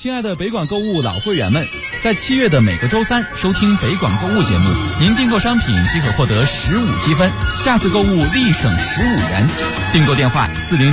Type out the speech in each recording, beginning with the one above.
亲爱的北广购物老会员们，在7月的每个周三收听北广购物节目，您订购商品即可获得15积分，下次购物立省15元。订购电话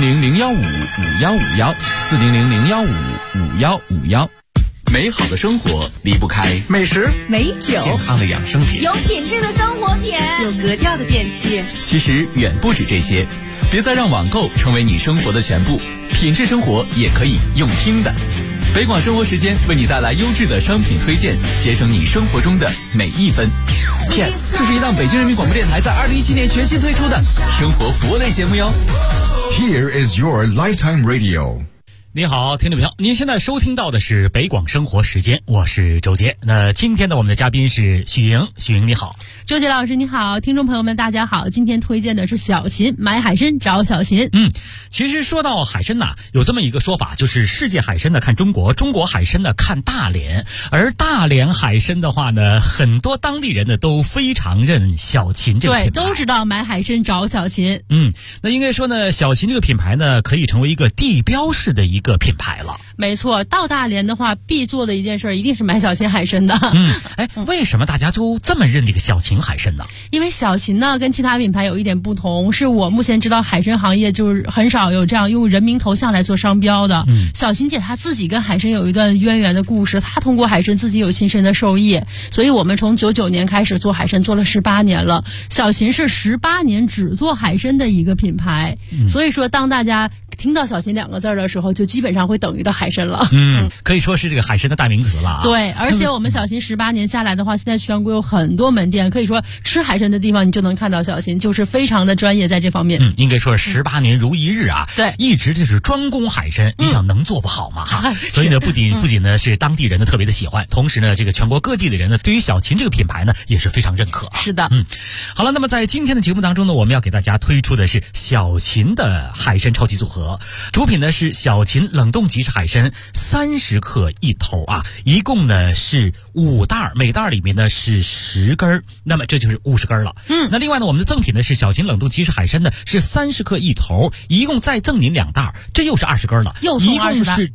400-015-5151，400-015-5151。美好的生活离不开美食、 美酒、 健康的养生品， 有品质的生活品， 有格调的电器。 其实远不止这些，别再让网购成为你生活的全部，品质生活也可以用听的。北广生活时间为你带来优质的商品推荐，节省你生活中的每一分。Yes， 这是一档北京人民广播电台在2017年全新推出的生活服务类节目哟。 Here is your lifetime radio。 你好，听众朋友，您现在收听到的是北广生活时间，我是周杰。那今天的我们的嘉宾是许莹，许莹你好。 周杰老师你好，听众朋友们大家好，今天推荐的是小秦，买海参找小秦。 其实说到海参呐，有这么一个说法，就是世界海参呢看中国，中国海参呢看大连，而大连海参的话呢，很多当地人呢都非常认小秦这个品牌， 对，都知道买海参找小秦。 那应该说呢，小秦这个品牌呢可以成为一个地标式的一个品牌了。 没错，到大连的话必做的一件事一定是买小秦海参的。 为什么大家都这么认这个小秦海参呢？ 因为小秦呢跟其他品牌有一点不同，是我目前知道海参行业就是很少有这样用人名头像来做商标的。小秦姐她自己跟海参有一段渊源的故事，她通过海参自己有亲身的受益，所以我们从99年开始做海参，做了18年了。小秦是18年只做海参的一个品牌，所以说当大家听到小秦2个字的时候，就基本上会等于到海参了。 可以说是这个海参的代名词了啊。 对，而且我们小秦18年下来的话，现在全国有很多门店，可以说吃海参的地方你就能看到小秦，就是非常的专业在这方面。 应该说是18年如一日啊。 对， 一直就是专攻海参，你想能做不好吗？所以呢，不仅呢是当地人呢特别的喜欢，同时呢，这个全国各地的人呢对于小秦这个品牌呢也是非常认可。 是的。 好了，那么在今天的节目当中呢，我们要给大家推出的是小秦的海参超级组合，主品呢是小秦冷冻即食海参30克一头啊，一共呢是5袋，每袋里面呢是10根，那么这就是50根了。那另外呢，我们的赠品呢是小秦冷冻即食海参呢是30克一头，一共再赠您2袋，这又是20根了， 又送20袋， 一共是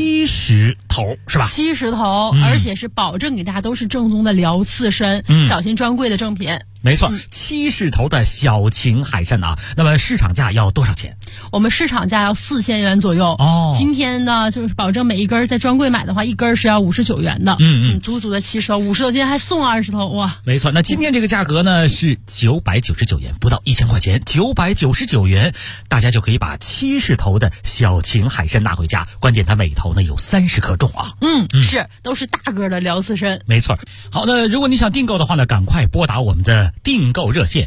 70头，是吧 ？70头，而且是保证给大家都是正宗的辽刺参，小秦专柜的正品。 没错，70头的小秦海参啊，那么市场价要多少钱？ 我们市场价要4000元左右。今天呢，就是保证每一根在专柜买的话，一根是要59元的。足足的70头，50头，今天还送20头，哇！ 没错，那今天这个价格呢是999元，不到1000块钱，999元，大家就可以把70头的小秦海参拿回家。关键它每头呢有30克重啊。 是，都是大个的辽刺参。 没错。好，那如果你想订购的话呢，赶快拨打我们的订购热线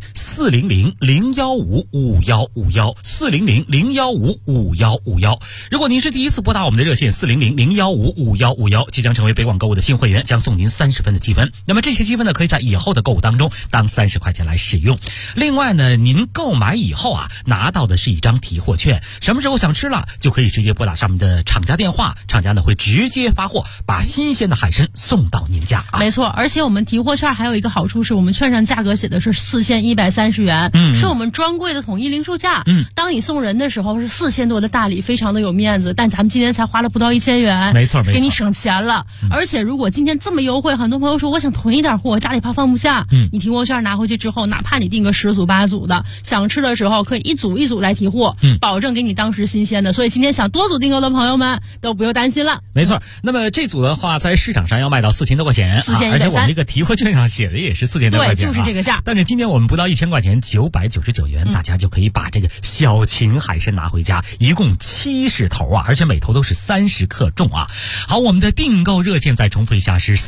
400-015-5151，400-015-5151。如果您是第一次拨打我们的热线400-015-5151，即将成为北广购物的新会员，将送您30分的积分。那么这些积分呢，可以在以后的购物当中当30块钱来使用。另外呢，您购买以后啊，拿到的是一张提货券，什么时候想吃了，就可以直接拨打上面的厂家电话，厂家呢会直接发货，把新鲜的海参送到您家啊。 没错，而且我们提货券还有一个好处是，我们券上价格写的是4130元，是我们专柜的统一零售价。当你送人的时候是4000多的大礼，非常的有面子，但咱们今天才花了不到1000元， 没错， 给你省钱了。而且如果今天这么优惠，很多朋友说我想囤一点货，家里怕放不下，你提货券拿回去之后，哪怕你订个10组8组的，想吃的时候可以一组一组来提货，保证给你当时新鲜的。所以今天想多组订购的朋友们都不用担心了。 没错，那么这组的话在市场上要卖到4000多块钱 ，4130， 而且我们这个提货券上写的也是4000多块钱， 对，就是这个价。 但是今天我们不到1000块钱，999元，大家就可以把这个小秦海参拿回家，一共70头啊，而且每头都是30克重啊。好，我们的订购热线再重复一下是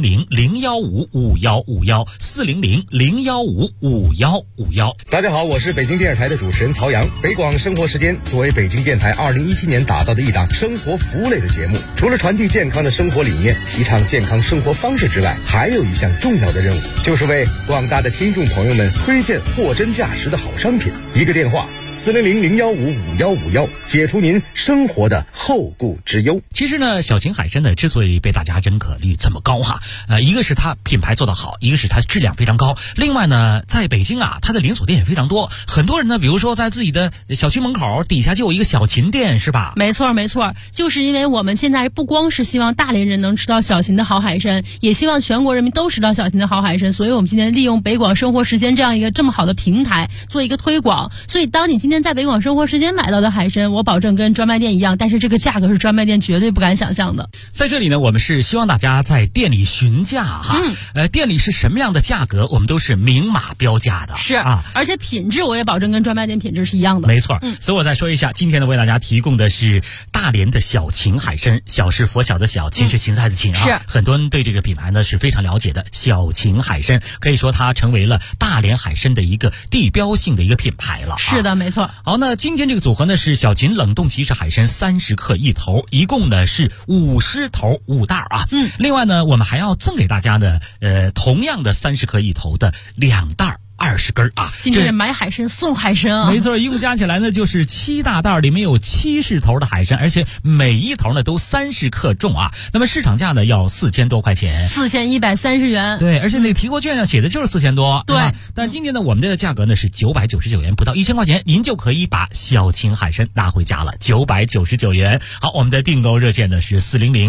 400-015-5151，400-015-5151。 大家好，我是北京电视台的主持人曹阳。北广生活时间作为北京电台2017年打造的一档生活服务类的节目，除了传递健康的生活理念，提倡健康生活方式之外，还有一项重要的任务，就是为广大的听众朋友们推荐货真价实的好商品。一个电话 400-015-5151，解除您生活的后顾之忧。 其实呢，小秦海参呢之所以被大家认可率这么高哈，一个是它品牌做得好，一个是它质量非常高。另外呢，在北京啊，它的连锁店也非常多。很多人呢，比如说在自己的小区门口底下就有一个小秦店，是吧？ 没错，就是因为我们现在不光是希望大连人能吃到小秦的好海参，也希望全国人民都吃到小秦的好海参，所以我们今天利用北广生活时间这样一个这么好的平台做一个推广。所以当你今天在北广生活时间买到的海参，我保证跟专卖店一样，但是这个价格是专卖店绝对不敢想象的。 在这里呢，我们是希望大家在店里询价哈，店里是什么样的价格，我们都是明码标价的， 是啊，而且品质我也保证跟专卖店品质是一样的。 没错，所以我再说一下，今天呢为大家提供的是大连的小秦海参，小是佛小的小，秦是芹菜的芹啊。 是很多人对这个品牌呢是非常了解的，小秦海参可以说它成为了大连海参的一个地标性的一个品牌了。 是的，没错。 好，那今天这个组合呢是小秦冷冻即食海参30克一头，一共呢是50头5袋啊。另外呢，我们还要赠给大家呢，同样的30克一头的2袋。20根啊！ 今天是买海参送海参啊！ 没错，一共加起来呢就是7大袋，里面有70头的海参，而且每一头呢都30克重啊。那么市场价呢要4000多块钱 ，4130元。 对，而且那个提货券上写的就是4000多， 对。 但是今天呢，我们的价格呢是999元，不到1000块钱，您就可以把小秦海参拿回家了，999元。好，我们的订购热线呢是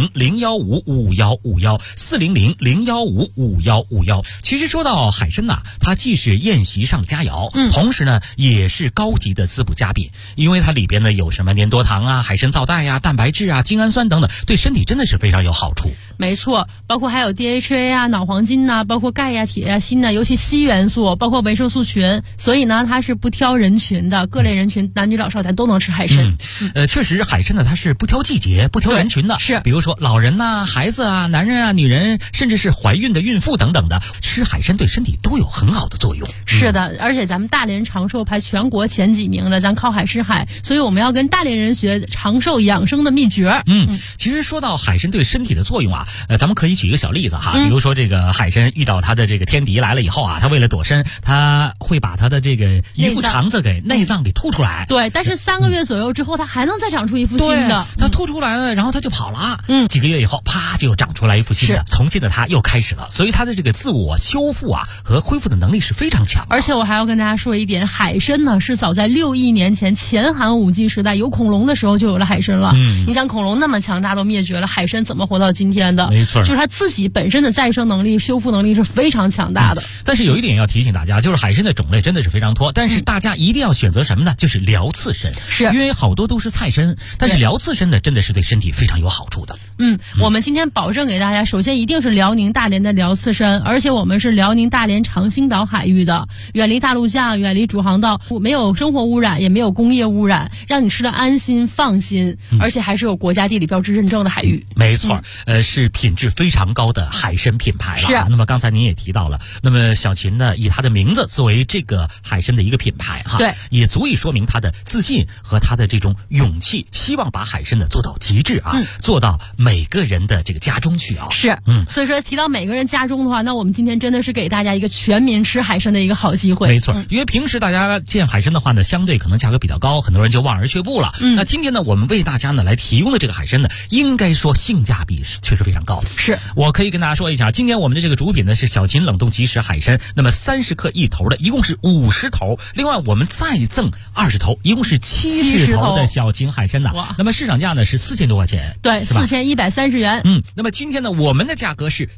400-015-5151，400-015-5151。其实说到海参呐，它既是宴席上佳肴，同时呢也是高级的滋补佳品，因为它里边呢有什么粘多糖啊、海参皂苷呀、蛋白质啊、精氨酸等等，对身体真的是非常有好处。 没错，包括还有 DHA 啊、脑黄金呐、包括钙呀、铁呀、锌呐，尤其硒元素，包括维生素群，所以呢它是不挑人群的，各类人群，男女老少咱都能吃海参。 确实海参呢它是不挑季节、不挑人群的， 是比如说老人呐、孩子啊、男人啊、女人，甚至是怀孕的孕妇等等的，吃海参对身体都有很好的作用。 是的，而且咱们大连长寿排全国前几名的，咱靠海吃海，所以我们要跟大连人学长寿养生的秘诀。 其实说到海参对身体的作用啊，咱们可以举一个小例子哈，比如说这个海参遇到它的这个天敌来了以后啊，它为了躲身，它会把它的这个一副肠子给内脏给吐出来。 对，但是3个月左右之后，它还能再长出一副新的。 它吐出来了，然后它就跑了。几个月以后，啪就长出来一副新的，从新的它又开始了。所以它的这个自我修复啊和恢复的能力是非常强的。 而且我还要跟大家说一点，海参呢是早在6亿年前前寒武纪时代有恐龙的时候就有了海参了。你想恐龙那么强大都灭绝了，海参怎么活到今天的？ 没错， 就是它自己本身的再生能力、修复能力是非常强大的。 但是有一点要提醒大家，就是海参的种类真的是非常多，但是大家一定要选择什么呢？就是辽刺参， 是因为好多都是菜参，但是辽刺参呢真的是对身体非常有好处的。 我们今天保证给大家，首先一定是辽宁大连的辽刺参，而且我们是辽宁大连长兴岛海域的，远离大陆架，远离主航道，没有生活污染，也没有工业污染，让你吃得安心放心，而且还是有国家地理标志认证的海域。 没错，是品质非常高的海参品牌了。 是。 那么刚才您也提到了，那么小秦呢以它的名字作为这个海参的一个品牌哈， 对， 也足以说明它的自信和它的这种勇气，希望把海参呢做到极致啊，做到每个人的这个家中去啊。 是，所以说提到每个人家中的话，那我们今天真的是给大家一个全民吃海参的一个好机会。 没错，因为平时大家见海参的话呢，相对可能价格比较高，很多人就望而却步了。那今天呢，我们为大家呢来提供的这个海参呢，应该说性价比确实非常高的。 是， 我可以跟大家说一下，今天我们的这个主品呢是小秦冷冻即食海参，那么30克一头的，一共是50头，另外我们再赠20头，一共是70头的小秦海参呐。那么市场价呢是4000多块钱， 对，4130元。 那么今天呢，我们的价格是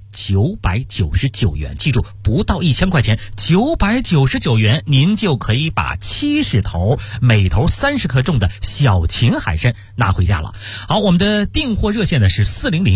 999元，记住不到1000块钱，999元您就可以把70头，每头30克重的小秦海参拿回家了。好，我们的订货热线呢是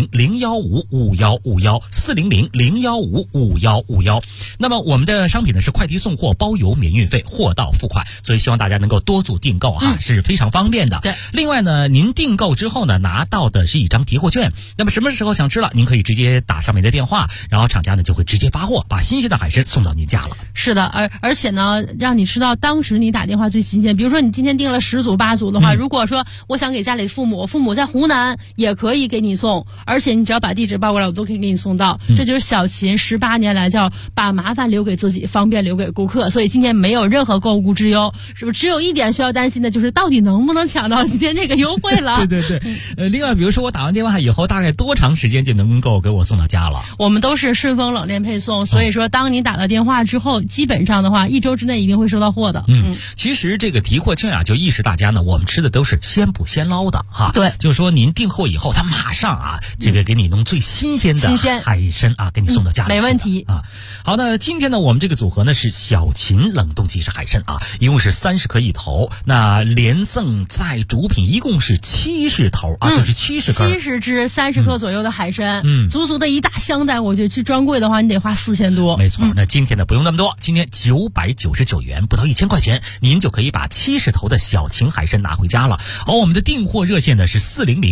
400-015-5151，400-015-5151。那么我们的商品呢是快递送货，包邮免运费，货到付款，所以希望大家能够多组订购哈，是非常方便的。 对， 另外呢，您订购之后呢，拿到的是一张提货券，那么什么时候想吃了，您可以直接打上面的电话，然后厂家呢就会直接发货，把新鲜的海参送到您家了。 是。 是的，而且呢，让你吃到当时你打电话最新鲜。比如说你今天订了10组8组的话，如果说我想给家里父母在湖南也可以给你送，而且你只要把地址报过来，我都可以给你送到。这就是小秦18年来叫把麻烦留给自己，方便留给顾客。所以今天没有任何购物之忧，是不是？只有一点需要担心的就是到底能不能抢到今天这个优惠了？ 对，另外比如说我打完电话以后，大概多长时间就能够给我送到家了？ 我们都是顺丰冷链配送，所以说当你打了电话之后，基本上的话1周之内一定会收到货的。 其实这个提货券啊，就意识大家呢，我们吃的都是先捕先捞的哈。 对， 就是说您订货以后，他马上啊，这个给你弄最新鲜的海参啊，给你送到家里。 没问题啊。好，那今天呢，我们这个组合呢是小秦冷冻即食海参啊，一共是30颗一头，那连赠再主品一共是70头啊，就是70根 ，70只30克左右的海参，足的一大箱袋，我觉得去专柜的话，你得花4000多。 没错，那今天呢不用那么多，今天999元，不到1000块钱，您就可以把70头的小秦海参拿回家了。好，我们的订货热线呢是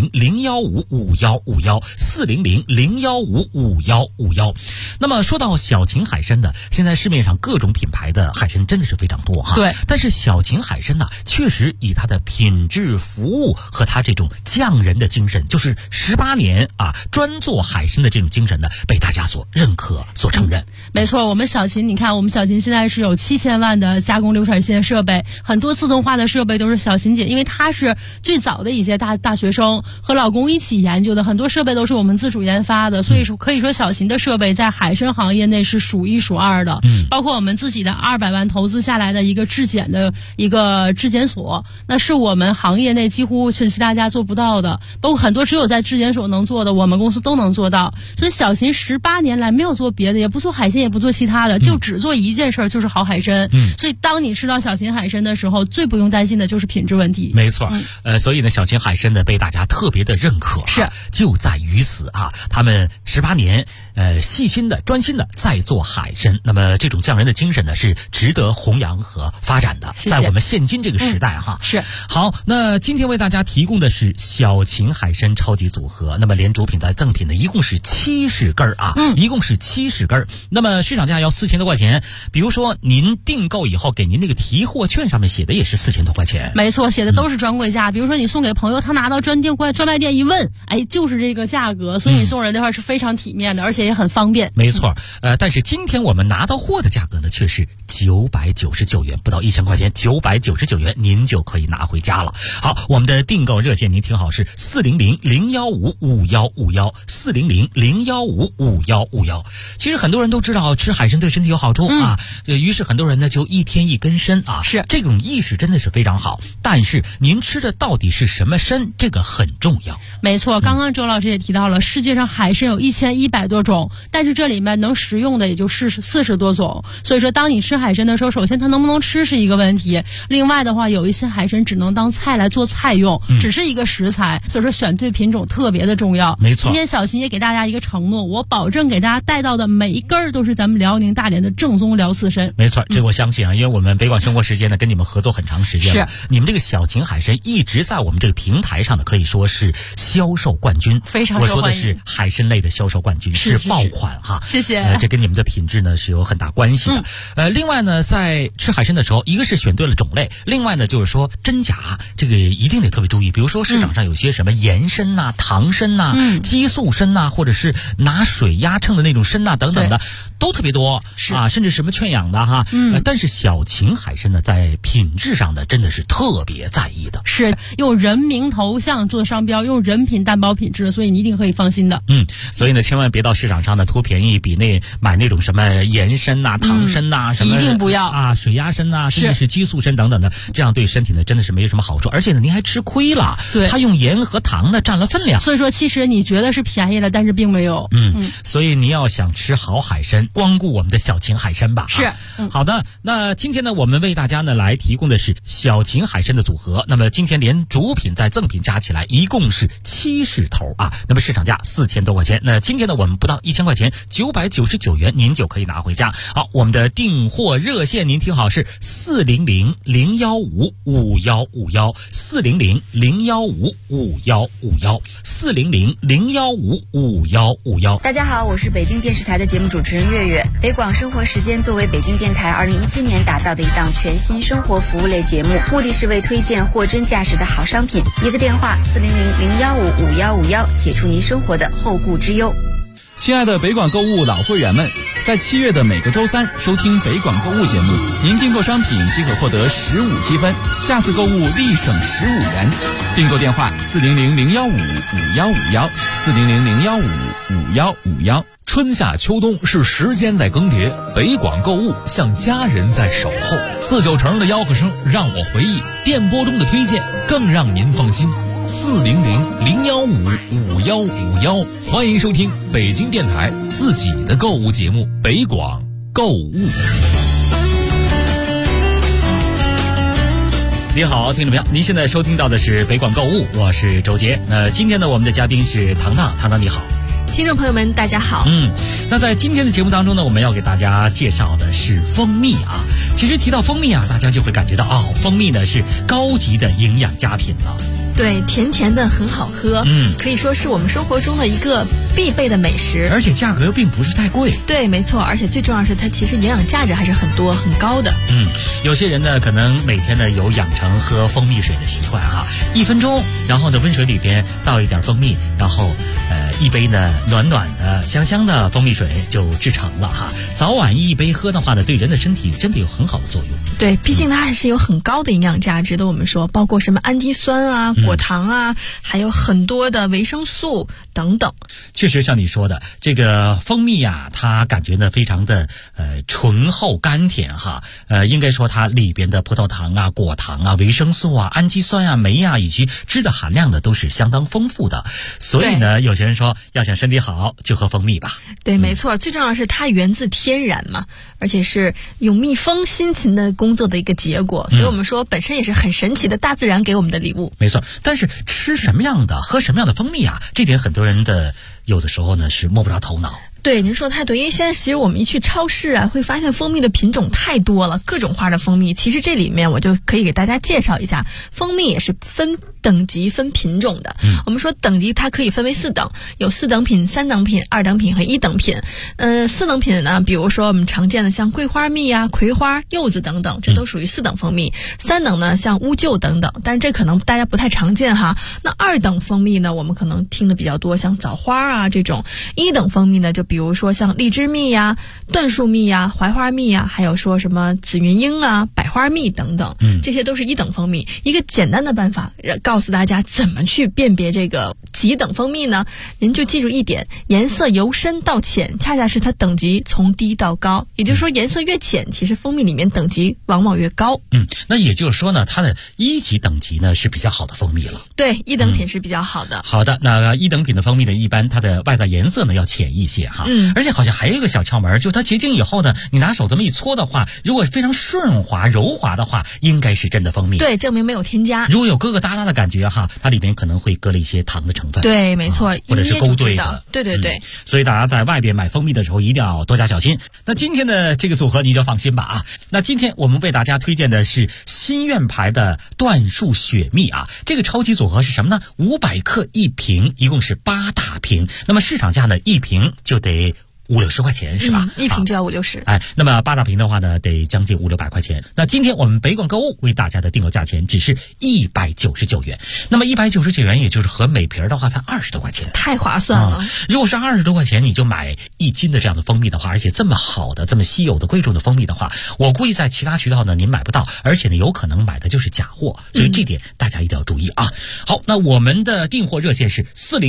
400-015-5151，400-015-5151。那么说到小秦海参呢，现在市面上各种品牌的海参真的是非常多哈。 对， 但是小秦海参呢，确实以它的品质、服务和它这种匠人的精神，就是18年啊专做海参的这种精神呢，被大家所认可、所承认。 没错，我们小秦，你看我们小秦现在是有7000万的加工流产线设备，很多自动化的设备都是小秦姐，因为她是最早的一些大学生和老公一起研究的，很多设备都是我们自主研发的，所以说可以说小秦的设备在海参行业内是数1数2的。包括我们自己的200万投资下来的一个质检的一个质检所，那是我们行业内几乎是其他家做不到的，包括很多只有在质检所能做的，我们公司都能做到。所以小秦18年来没有做别的，也不做海鲜，也不做其他的，就只做一件事，就是好海参。所以当你吃到小秦海参的时候，最不用担心的就是品质问题。 没错，所以呢，小秦海参呢被大家特别的认可， 是就在于此啊，他们18年细心的、专心的在做海参。那么这种匠人的精神呢，是值得弘扬和发展的。 谢谢。 在我们现今这个时代哈， 是好。那今天为大家提供的是小秦海参超级组合，那么连主品带赠品呢，一共是70根啊，一共是70根。那么市场价要4000多块钱，比如说您订购以后给您那个提货券上面写的也是4000多块钱。 没错，写的都是专柜价。比如说你送给朋友，他拿到专卖店一问，哎，就是这个价格，所以你送人的话是非常体面的，而且也很方便。 没错，但是今天我们拿到货的价格呢，却是999元，不到1000块钱，999元您就可以拿回家了。好，我们的订购热线您听好是400-015-5151，400-015-5151。其实很多人都知道吃海参对身体有好处啊，于是很多人呢就1天1根参啊， 是这种意识真的是非常好。但是您吃的到底是什么参，这个很重要。 没错，刚刚周老师也提到了，世界上海参有1100多种，但是这里面能食用的也就40多种。所以说当你吃海参的时候，首先它能不能吃是一个问题，另外的话有一些海参只能当菜来做菜用，只是一个食材，所以说选对品种特别的重要。 没错， 今天小秦也给大家一个承诺，我保证给大家带到的每一根都是咱们辽宁大连的正宗辽刺参。 没错，这我相信啊，因为我们北广生活时间呢跟你们合作很长时间了，你们这个小秦海参一直在我们这个平台上呢可以说是销售冠军， 非常受欢迎。 我说的是海参类的销售冠军，是爆款哈。 谢谢。 这跟你们的品质呢是有很大关系的。另外呢，在吃海参的时候，一个是选对了种类，另外呢就是说真假这个一定得特别注意。比如说市场上有些什么盐参呐、糖参呐、激素参呐，或者是拿水压秤的那种参呐等等的，都特别多啊，甚至什么劝氧的哈。但是小秦海参呢，在品质上呢，真的是特别在意的， 是用人名头像做商标，用人品担保品质，所以你一定可以放心的。 所以呢，千万别到市场上呢图便宜，比买那种什么盐参呐、糖参呐，什么一定不要啊，水压参呐，甚至是激素参等等的，这样对身体呢真的是没有什么好处，而且呢您还吃亏了。 对， 它用盐和糖呢占了分量， 所以说其实你觉得是便宜了，但是并没有。 所以你要想吃好海参，光顾我们的小秦海参吧。 是， 好的。那今天呢，我们为大家呢来提供的是小秦海参的组合。那么今天连主品再赠品加起来一共是70头啊。那么市场价4000多块钱，那今天呢我们不到1000块钱，999元您就可以拿回家。好，我们的订货热线您听好是400-015-5151，400-015-5151，400-015-5151。 大家好，我是北京电视台的节目主持人月月月。北广生活时间作为北京电台2017年打造的一档全新生活服务类节目，目的是为推荐货真价实的好商品。一个电话400-015-5151，解除您生活的后顾之忧。 亲爱的北广购物老会员们，在7月的每个周3收听北广购物节目，您订购商品即可获得15积分，下次购物立省15元。订购电话400-015-5151，400-015-5151。 春夏秋冬是时间在更迭，北广购物像家人在守候。49城的吆喝声让我回忆，电波中的推荐更让您放心。400-015-5151，欢迎收听北京电台自己的购物节目《北广购物》。 你好，听众朋友，您现在收听到的是北广购物，我是周杰。今天呢，我们的嘉宾是糖糖，糖糖你好。 听众朋友们大家好。 那在今天的节目当中呢，我们要给大家介绍的是蜂蜜啊。其实提到蜂蜜啊，大家就会感觉到蜂蜜呢是高级的营养佳品了。 对，甜甜的很好喝，可以说是我们生活中的一个必备的美食， 而且价格并不是太贵。 对，没错，而且最重要是它其实营养价值还是很多很高的。 有些人呢可能每天呢有养成喝蜂蜜水的习惯啊，1分钟，然后呢温水里边倒一点蜂蜜，然后一杯呢暖暖的香香的蜂蜜水就制成了哈。早晚一杯喝的话呢，对人的身体真的有很好的作用。 对，毕竟它还是有很高的营养价值的。我们说包括什么氨基酸啊、果糖啊，还有很多的维生素等等。 确实像你说的，这个蜂蜜啊，它感觉呢非常的醇厚甘甜哈。应该说它里边的葡萄糖啊、果糖啊、维生素啊、氨基酸啊、酶啊以及脂的含量呢都是相当丰富的。所以呢，有些人说要想身体好就喝蜂蜜吧。 对，没错，最重要的是它源自天然嘛，而且是用蜜蜂辛勤的工作的一个结果，所以我们说本身也是很神奇的大自然给我们的礼物。 没错，但是吃什么样的、喝什么样的蜂蜜啊，这点很多人的有的时候呢是摸不着头脑。 对，您说太对，因为现在其实我们一去超市啊，会发现蜂蜜的品种太多了，各种花的蜂蜜。其实这里面我就可以给大家介绍一下，蜂蜜也是分等级、分品种的。我们说等级它可以分为4等，有4等品、3等品、2等品和1等品。4等品呢，比如说我们常见的像桂花蜜啊、葵花、柚子等等，这都属于4等蜂蜜。3等呢，像乌桕等等，但是这可能大家不太常见哈。那2等蜂蜜呢，我们可能听的比较多，像枣花啊这种。1等蜂蜜呢，就比如说像荔枝蜜呀、椴树蜜呀、槐花蜜呀，还有说什么紫云英啊、百花蜜等等，这些都是1等蜂蜜。一个简单的办法告诉大家怎么去辨别这个几等蜂蜜呢？您就记住一点，颜色由深到浅，恰恰是它等级从低到高。也就是说，颜色越浅，其实蜂蜜里面等级往往越高。 那也就是说呢，它的1级等级呢是比较好的蜂蜜了。 对，1等品是比较好的。 好的，那1等品的蜂蜜呢，一般它的外在颜色呢要浅一些哈。而且好像还有一个小窍门，就是它结晶以后呢，你拿手这么一搓的话，如果非常顺滑柔滑的话，应该是真的蜂蜜。 对，证明没有添加。 如果有疙疙瘩瘩的感觉哈，它里面可能会搁了一些糖的成分。 对，没错， 或者是勾兑的。 对对对。 所以大家在外边买蜂蜜的时候一定要多加小心。那今天的这个组合你就放心吧啊。那今天我们为大家推荐的是心愿牌的椴树雪蜜啊。这个超级组合是什么呢？500克1瓶，一共是8大瓶。那么市场价呢，1瓶就得50-60块钱是吧 ？1瓶就要50-60。 那么8大瓶的话呢，得将近500-600块钱。那今天我们北广购物为大家的订购价钱只是199元。那么199元，也就是合每瓶的话才20多块钱， 太划算了。 如果是20多块钱你就买1斤的这样的蜂蜜的话，而且这么好的、这么稀有的、贵重的蜂蜜的话，我估计在其他渠道呢您买不到，而且呢有可能买的就是假货，所以这点大家一定要注意啊。好，那我们的订货热线是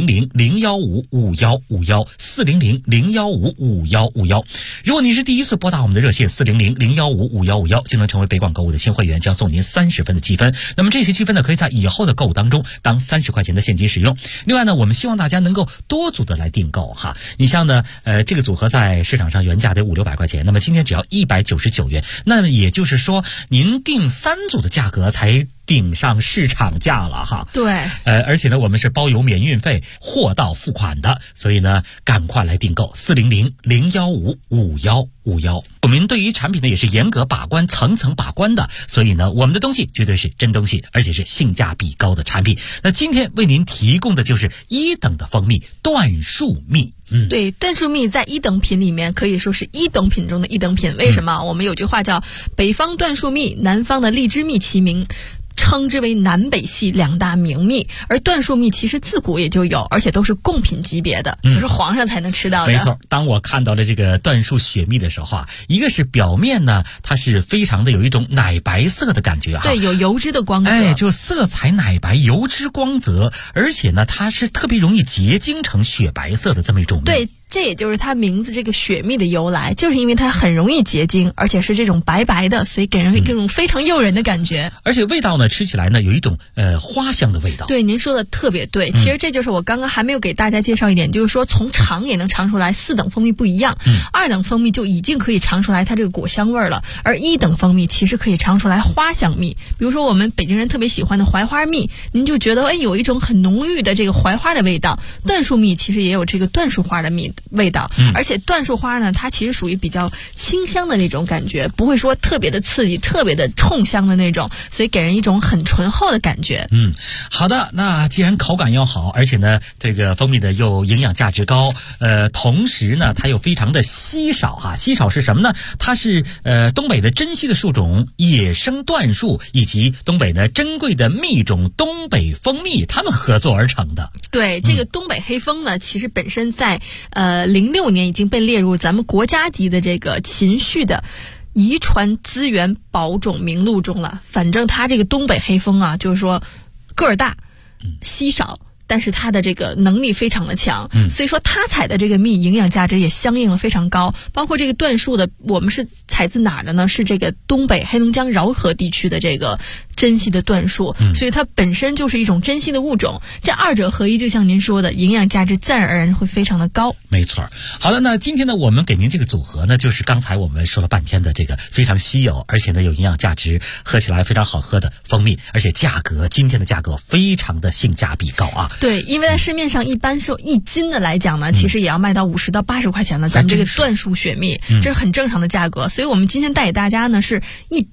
400-015-5151，400-015-5151。如果您是第一次拨打我们的热线400-015-5151，就能成为北广购物的新会员，将送您30分的积分。那么这些积分呢，可以在以后的购物当中当30块钱的现金使用。另外呢，我们希望大家能够多组的来订购哈。你像呢，这个组合在市场上原价得500-600块钱，那么今天只要199元，那么也就是说，您订3组的价格才顶上市场价了哈。 对， 而且呢，我们是包邮免运费，货到付款的，所以呢，赶快来订购400-015-5151。我们对于产品呢也是严格把关、层层把关的，所以呢，我们的东西绝对是真东西，而且是性价比高的产品。那今天为您提供的就是1等的蜂蜜椴树蜜。 对，椴树蜜在1等品里面可以说是1等品中的1等品。为什么？我们有句话叫北方椴树蜜，南方的荔枝蜜齐名，称之为南北系2大名蜜。而椴树蜜其实自古也就有，而且都是贡品级别的，就是皇上才能吃到的。 没错，当我看到了这个椴树雪蜜的时候啊，一个是表面呢，它是非常的有一种奶白色的感觉哈， 对，有油脂的光泽， 就色彩奶白，油脂光泽，而且呢，它是特别容易结晶成雪白色的这么一种蜜。 对。这也就是它名字这个雪蜜的由来，就是因为它很容易结晶，而且是这种白白的，所以给人一种非常诱人的感觉。 而且味道呢，吃起来呢有一种花香的味道。 对，您说的特别对。其实这就是我刚刚还没有给大家介绍一点，就是说从尝也能尝出来4等蜂蜜不一样。2等蜂蜜就已经可以尝出来它这个果香味了，而1等蜂蜜其实可以尝出来花香蜜。比如说我们北京人特别喜欢的槐花蜜，您就觉得有一种很浓郁的这个槐花的味道。椴树蜜其实也有这个椴树花的味道，而且椴树花呢，它其实属于比较清香的那种感觉，不会说特别的刺激、特别的冲香的那种，所以给人一种很醇厚的感觉。 好的，那既然口感要好，而且呢，这个蜂蜜的又营养价值高，同时呢，它又非常的稀少哈。稀少是什么呢？它是东北的珍稀的树种野生椴树，以及东北的珍贵的蜜种东北蜂蜜，它们合作而成的。 对，这个东北黑蜂呢，其实本身在06年已经被列入咱们国家级的这个禽畜的遗传资源保种名录中了。反正它这个东北黑蜂啊，就是说个儿大，稀少，但是它的这个能力非常的强，所以说它采的这个蜜营养价值也相应的非常高。包括这个椴树的，我们是采自哪儿的呢？是这个东北黑龙江饶河地区的这个珍稀的椴树，所以它本身就是一种珍稀的物种。这2者合一，就像您说的，营养价值自然而然会非常的高。 没错。好的，那今天呢，我们给您这个组合呢，就是刚才我们说了半天的这个非常稀有，而且呢有营养价值，喝起来非常好喝的蜂蜜，而且今天的价格非常的性价比高啊。 对，因为在市面上一般是1斤的来讲呢，其实也要卖到50到80块钱的，咱们这个椴树雪蜜，这是很正常的价格。所以我们今天带给大家呢是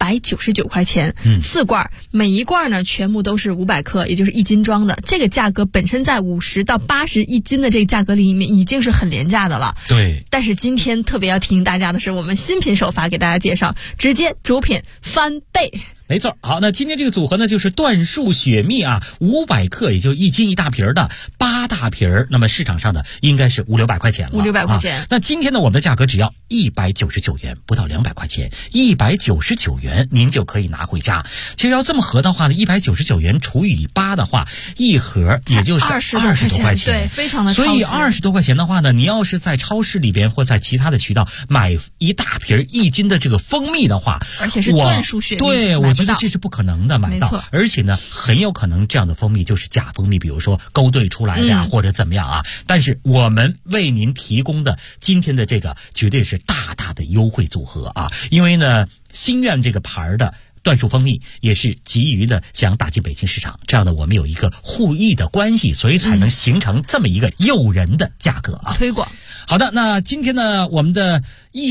199块钱，4罐，每一罐呢全部都是500克，也就是1斤装的。这个价格本身在50到80一斤的这个价格里面已经是很廉价的了。 对。 但是今天特别要提醒大家的是，我们新品首发给大家介绍，直接主品翻倍。 没错。好，那今天这个组合呢，就是椴树雪蜜啊，500克，也就1斤1大瓶的8大瓶，那么市场上的应该是500-600块钱了 ，500-600块钱。 那今天呢，我们的价格只要199元，不到200块钱，199元您就可以拿回家。其实要这么合的话呢，199元除以8的话，一盒也就是20多块钱， 对，非常的超值。 所以20多块钱的话呢，你要是在超市里边或在其他的渠道买一大瓶1斤的这个蜂蜜的话， 而且是椴树雪蜜， 对，我觉得这是不可能的买到，而且呢，很有可能这样的蜂蜜就是假蜂蜜，比如说勾兑出来的呀，或者怎么样啊。但是我们为您提供的今天的这个绝对是大大的优惠组合啊，因为呢，心愿这个牌的椴树蜂蜜也是急于的想打进北京市场，这样的我们有一个互益的关系，所以才能形成这么一个诱人的价格啊。 推广。 好的，那今天呢，我们的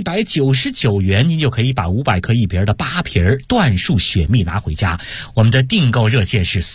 199元，您就可以把500克1瓶的8瓶椴树雪蜜拿回家。我们的订购热线是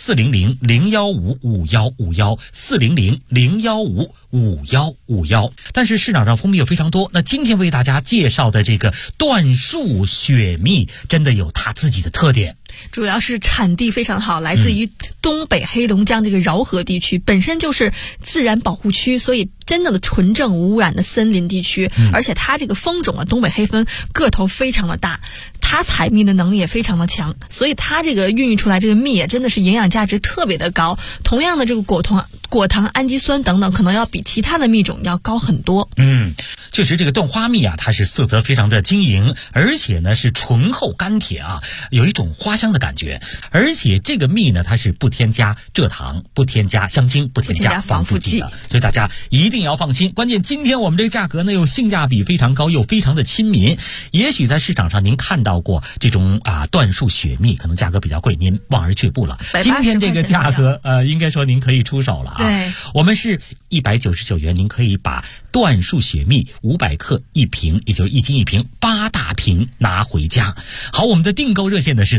400-015-5151，400-015-5151。但是市场上蜂蜜有非常多，那今天为大家介绍的这个椴树雪蜜，真的有它自己的特点。 主要是产地非常好，来自于东北黑龙江这个饶河地区，本身就是自然保护区，所以真正的纯正无污染的森林地区。而且它这个蜂种啊，东北黑蜂个头非常的大，它采蜜的能力也非常的强，所以它这个孕育出来这个蜜也真的是营养价值特别的高。同样的这个果糖、氨基酸等等，可能要比其他的蜜种要高很多。 确实这个椴花蜜啊，它是色泽非常的晶莹，而且呢是醇厚甘甜啊，有一种花香的感觉。而且这个蜜呢，它是不添加蔗糖、不添加香精、不添加防腐剂的，所以大家一定要放心。关键今天我们这个价格呢，又性价比非常高，又非常的亲民。也许在市场上您看到过这种椴树雪蜜，可能价格比较贵，您望而却步了。今天这个价格应该说您可以出手了啊。 对， 我们是199元，您可以把椴树雪蜜500克1瓶，也就是1斤1瓶，8大瓶拿回家。好，我们的订购热线呢是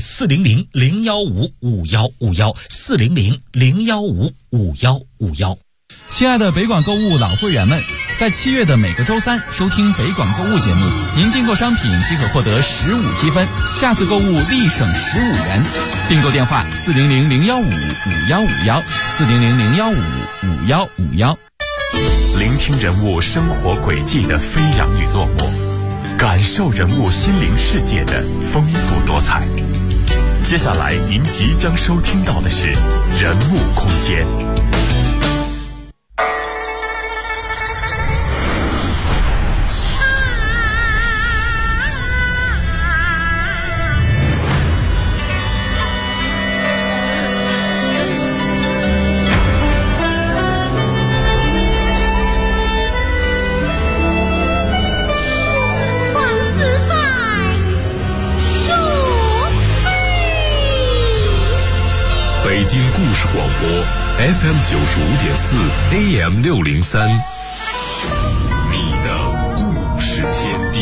400-015-5151，400-015-5151。 亲爱的北广购物老会员们，在7月的每个周3收听北广购物节目，您订购商品即可获得15积分，下次购物立省15元。订购电话400-015-5151，400-015-5151。 聆听人物生活轨迹的飞扬与落寞，感受人物心灵世界的丰富多彩。接下来您即将收听到的是人物空间。 北京故事广播 FM 95.4 AM 603，你的故事天地。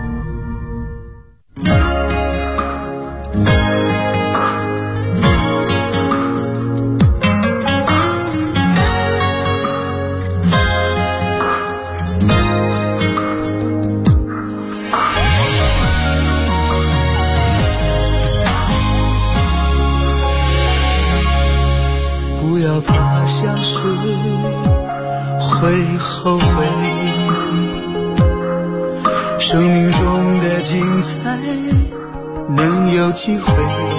会后悔，生命中的精彩能有机会。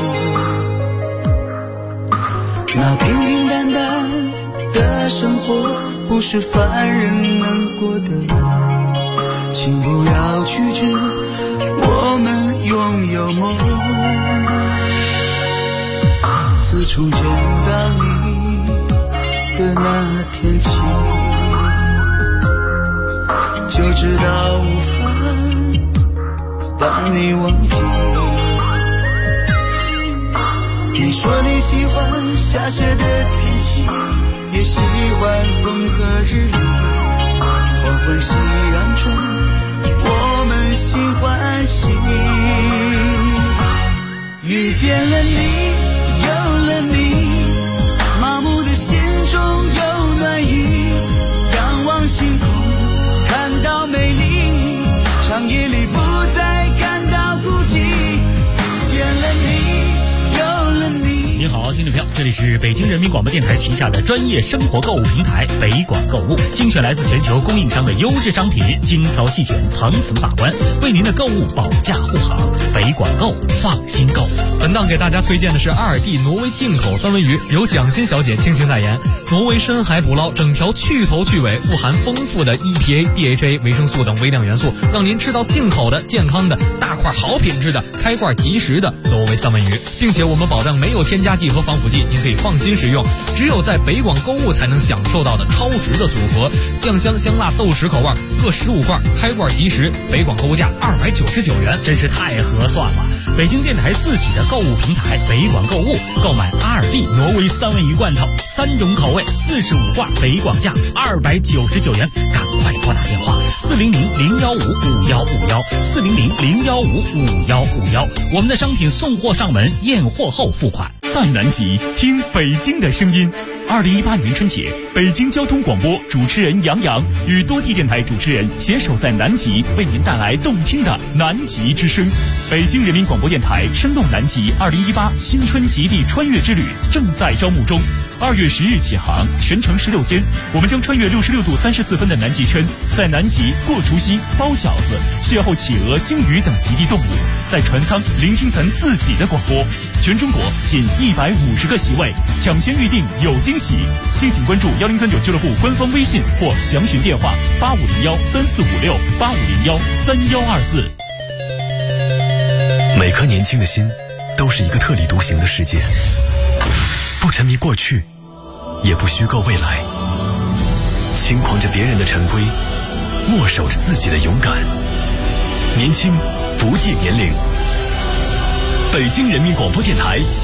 那平平淡淡的生活不是凡人能过的，请不要拒绝我们拥有梦。自从见到你的那天起，就知道无法把你忘记。你说你喜欢下雪的天气，也喜欢风和日丽，黄昏夕阳中我们心欢喜。遇见了你，有了你，麻木的心中有暖意，仰望星空看到美丽，长夜里不再感到孤寂。遇见了你，有了你。 你好，听众朋友，这里是北京人民广播电台旗下的专业生活购物平台北广购物，精选来自全球供应商的优质商品，精挑细选，层层把关，为您的购物保驾护航。北广购，放心购。 本档给大家推荐的是阿尔蒂挪威进口三文鱼，由蒋欣小姐倾情代言。挪威深海捕捞，整条去头去尾，富含丰富的 EPA、DHA、维生素等微量元素，让您吃到进口的、健康的、大块好品质的、开罐即食的挪威三文鱼，并且我们保证没有添加剂和防腐剂，您可以放心食用。只有在北广购物才能享受到的超值的组合，酱香、香辣、豆豉口味各15罐，开罐即食，北广购物价299元， 真是太合算了。北京电台自己的购物平台北广购物，购买阿尔蒂挪威三文鱼罐头，3种口味，45罐，北广价299元，赶快拨打电话400-015-5151，400-015-5151，我们的商品送货上门，验货后付款。 在南极听北京的声音。2018年春节，北京交通广播主持人杨洋与多地电台主持人携手在南极，为您带来动听的南极之声。北京人民广播电台声动南极2018新春极地穿越之旅正在招募中，2月10日起航，全程16天，我们将穿越66度34分的南极圈，在南极过除夕、包饺子，邂逅企鹅、鲸鱼等极地动物，在船舱聆听咱自己的广播。全中国仅150个席位，抢先预定有惊喜。敬请关注1039俱乐部官方微信或详询电话8501-3456，8501-3124。 每颗年轻的心都是一个特立独行的世界，不沉迷过去，也不虚构未来，轻狂着别人的陈规，握守着自己的勇敢。年轻不计年龄， 北京人民广播电台。